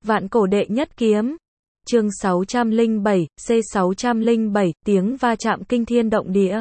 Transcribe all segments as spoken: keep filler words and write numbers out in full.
Vạn cổ đệ nhất kiếm. Chương sáu trăm lẻ bảy, C sáu trăm lẻ bảy, tiếng va chạm kinh thiên động địa.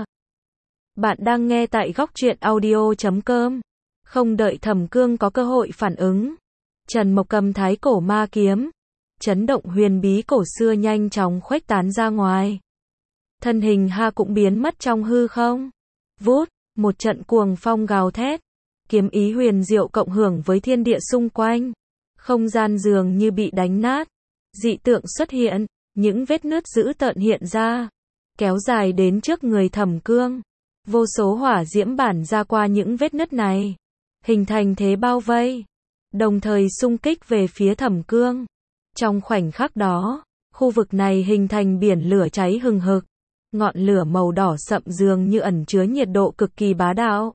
Bạn đang nghe tại góc truyện audio chấm com. Không đợi Thẩm Cương có cơ hội phản ứng, Trần Mộc cầm thái cổ ma kiếm, chấn động huyền bí cổ xưa nhanh chóng khuếch tán ra ngoài. Thân hình ha cũng biến mất trong hư không. Vút, một trận cuồng phong gào thét, kiếm ý huyền diệu cộng hưởng với thiên địa xung quanh. Không gian dường như bị đánh nát, dị tượng xuất hiện, những vết nứt dữ tợn hiện ra, kéo dài đến trước người Thẩm Cương. Vô số hỏa diễm bản ra qua những vết nứt này, hình thành thế bao vây, đồng thời xung kích về phía Thẩm Cương. Trong khoảnh khắc đó, khu vực này hình thành biển lửa cháy hừng hực, ngọn lửa màu đỏ sậm dường như ẩn chứa nhiệt độ cực kỳ bá đạo.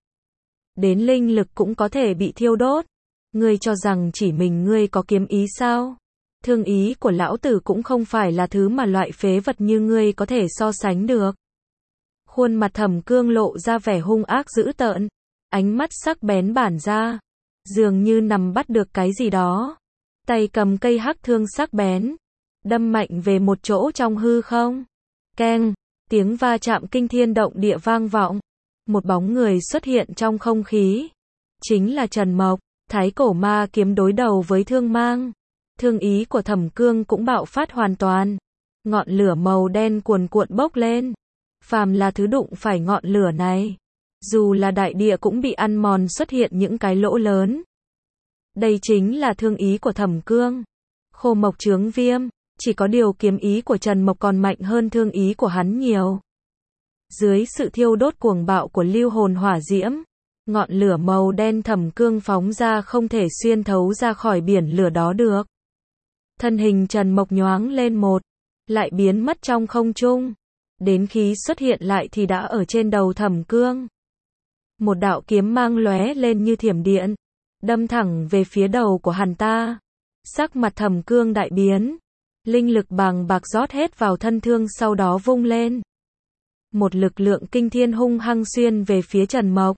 Đến linh lực cũng có thể bị thiêu đốt. Ngươi cho rằng chỉ mình ngươi có kiếm ý sao? Thương ý của lão tử cũng không phải là thứ mà loại phế vật như ngươi có thể so sánh được. Khuôn mặt Thẩm Cương lộ ra vẻ hung ác dữ tợn, ánh mắt sắc bén bản ra, dường như nằm bắt được cái gì đó. Tay cầm cây hắc thương sắc bén, đâm mạnh về một chỗ trong hư không. Keng, tiếng va chạm kinh thiên động địa vang vọng. Một bóng người xuất hiện trong không khí. Chính là Trần Mộc. Thái cổ ma kiếm đối đầu với thương mang. Thương ý của Thẩm Cương cũng bạo phát hoàn toàn. Ngọn lửa màu đen cuồn cuộn bốc lên. Phàm là thứ đụng phải ngọn lửa này, dù là đại địa cũng bị ăn mòn, xuất hiện những cái lỗ lớn. Đây chính là thương ý của Thẩm Cương. Khô mộc chướng viêm, chỉ có điều kiếm ý của Trần Mộc còn mạnh hơn thương ý của hắn nhiều. Dưới sự thiêu đốt cuồng bạo của lưu hồn hỏa diễm, ngọn lửa màu đen Thẩm Cương phóng ra không thể xuyên thấu ra khỏi biển lửa đó được. Thân hình Trần Mộc nhoáng lên một, lại biến mất trong không trung. Đến khi xuất hiện lại thì đã ở trên đầu Thẩm Cương. Một đạo kiếm mang lóe lên như thiểm điện, đâm thẳng về phía đầu của hắn ta. Sắc mặt Thẩm Cương đại biến, linh lực bàng bạc rót hết vào thân thương, sau đó vung lên. Một lực lượng kinh thiên hung hăng xuyên về phía Trần Mộc.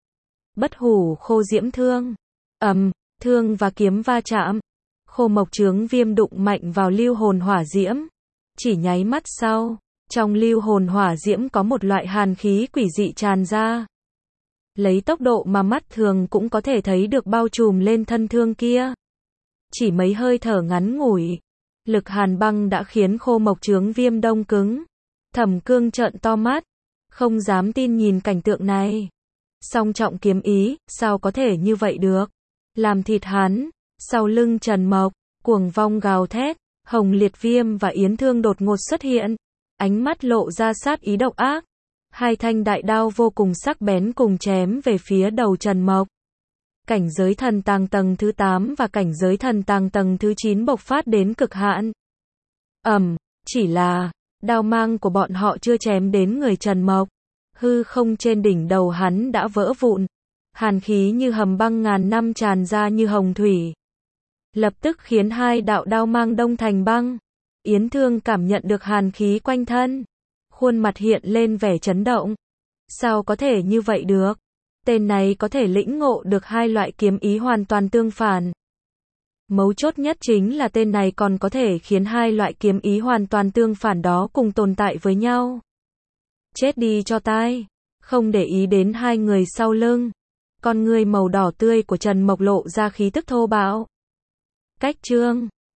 Bất hủ khô diễm thương. Ầm, thương và kiếm va chạm. Khô mộc chướng viêm đụng mạnh vào lưu hồn hỏa diễm. Chỉ nháy mắt sau, trong lưu hồn hỏa diễm có một loại hàn khí quỷ dị tràn ra. Lấy tốc độ mà mắt thường cũng có thể thấy được bao trùm lên thân thương kia. Chỉ mấy hơi thở ngắn ngủi, lực hàn băng đã khiến khô mộc chướng viêm đông cứng. Thẩm Cương trợn to mắt, không dám tin nhìn cảnh tượng này. Song trọng kiếm ý, sao có thể như vậy được? Làm thịt hắn. Sau lưng Trần Mộc, cuồng vong gào thét, Hồng Liệt Viêm và Yến Thương đột ngột xuất hiện, ánh mắt lộ ra sát ý độc ác. Hai thanh đại đao vô cùng sắc bén cùng chém về phía đầu Trần Mộc. Cảnh giới thần tàng tầng thứ tám và cảnh giới thần tàng tầng thứ chín bộc phát đến cực hạn. Ầm, chỉ là đao mang của bọn họ chưa chém đến người Trần Mộc, hư không trên đỉnh đầu hắn đã vỡ vụn. Hàn khí như hầm băng ngàn năm tràn ra như hồng thủy, lập tức khiến hai đạo đao mang đông thành băng. Yến Thương cảm nhận được hàn khí quanh thân, khuôn mặt hiện lên vẻ chấn động. Sao có thể như vậy được? Tên này có thể lĩnh ngộ được hai loại kiếm ý hoàn toàn tương phản. Mấu chốt nhất chính là tên này còn có thể khiến hai loại kiếm ý hoàn toàn tương phản đó cùng tồn tại với nhau. Chết đi cho tai. Không để ý đến hai người sau lưng, con ngươi màu đỏ tươi của Trần Mộc lộ ra khí tức thô bạo. Cách chương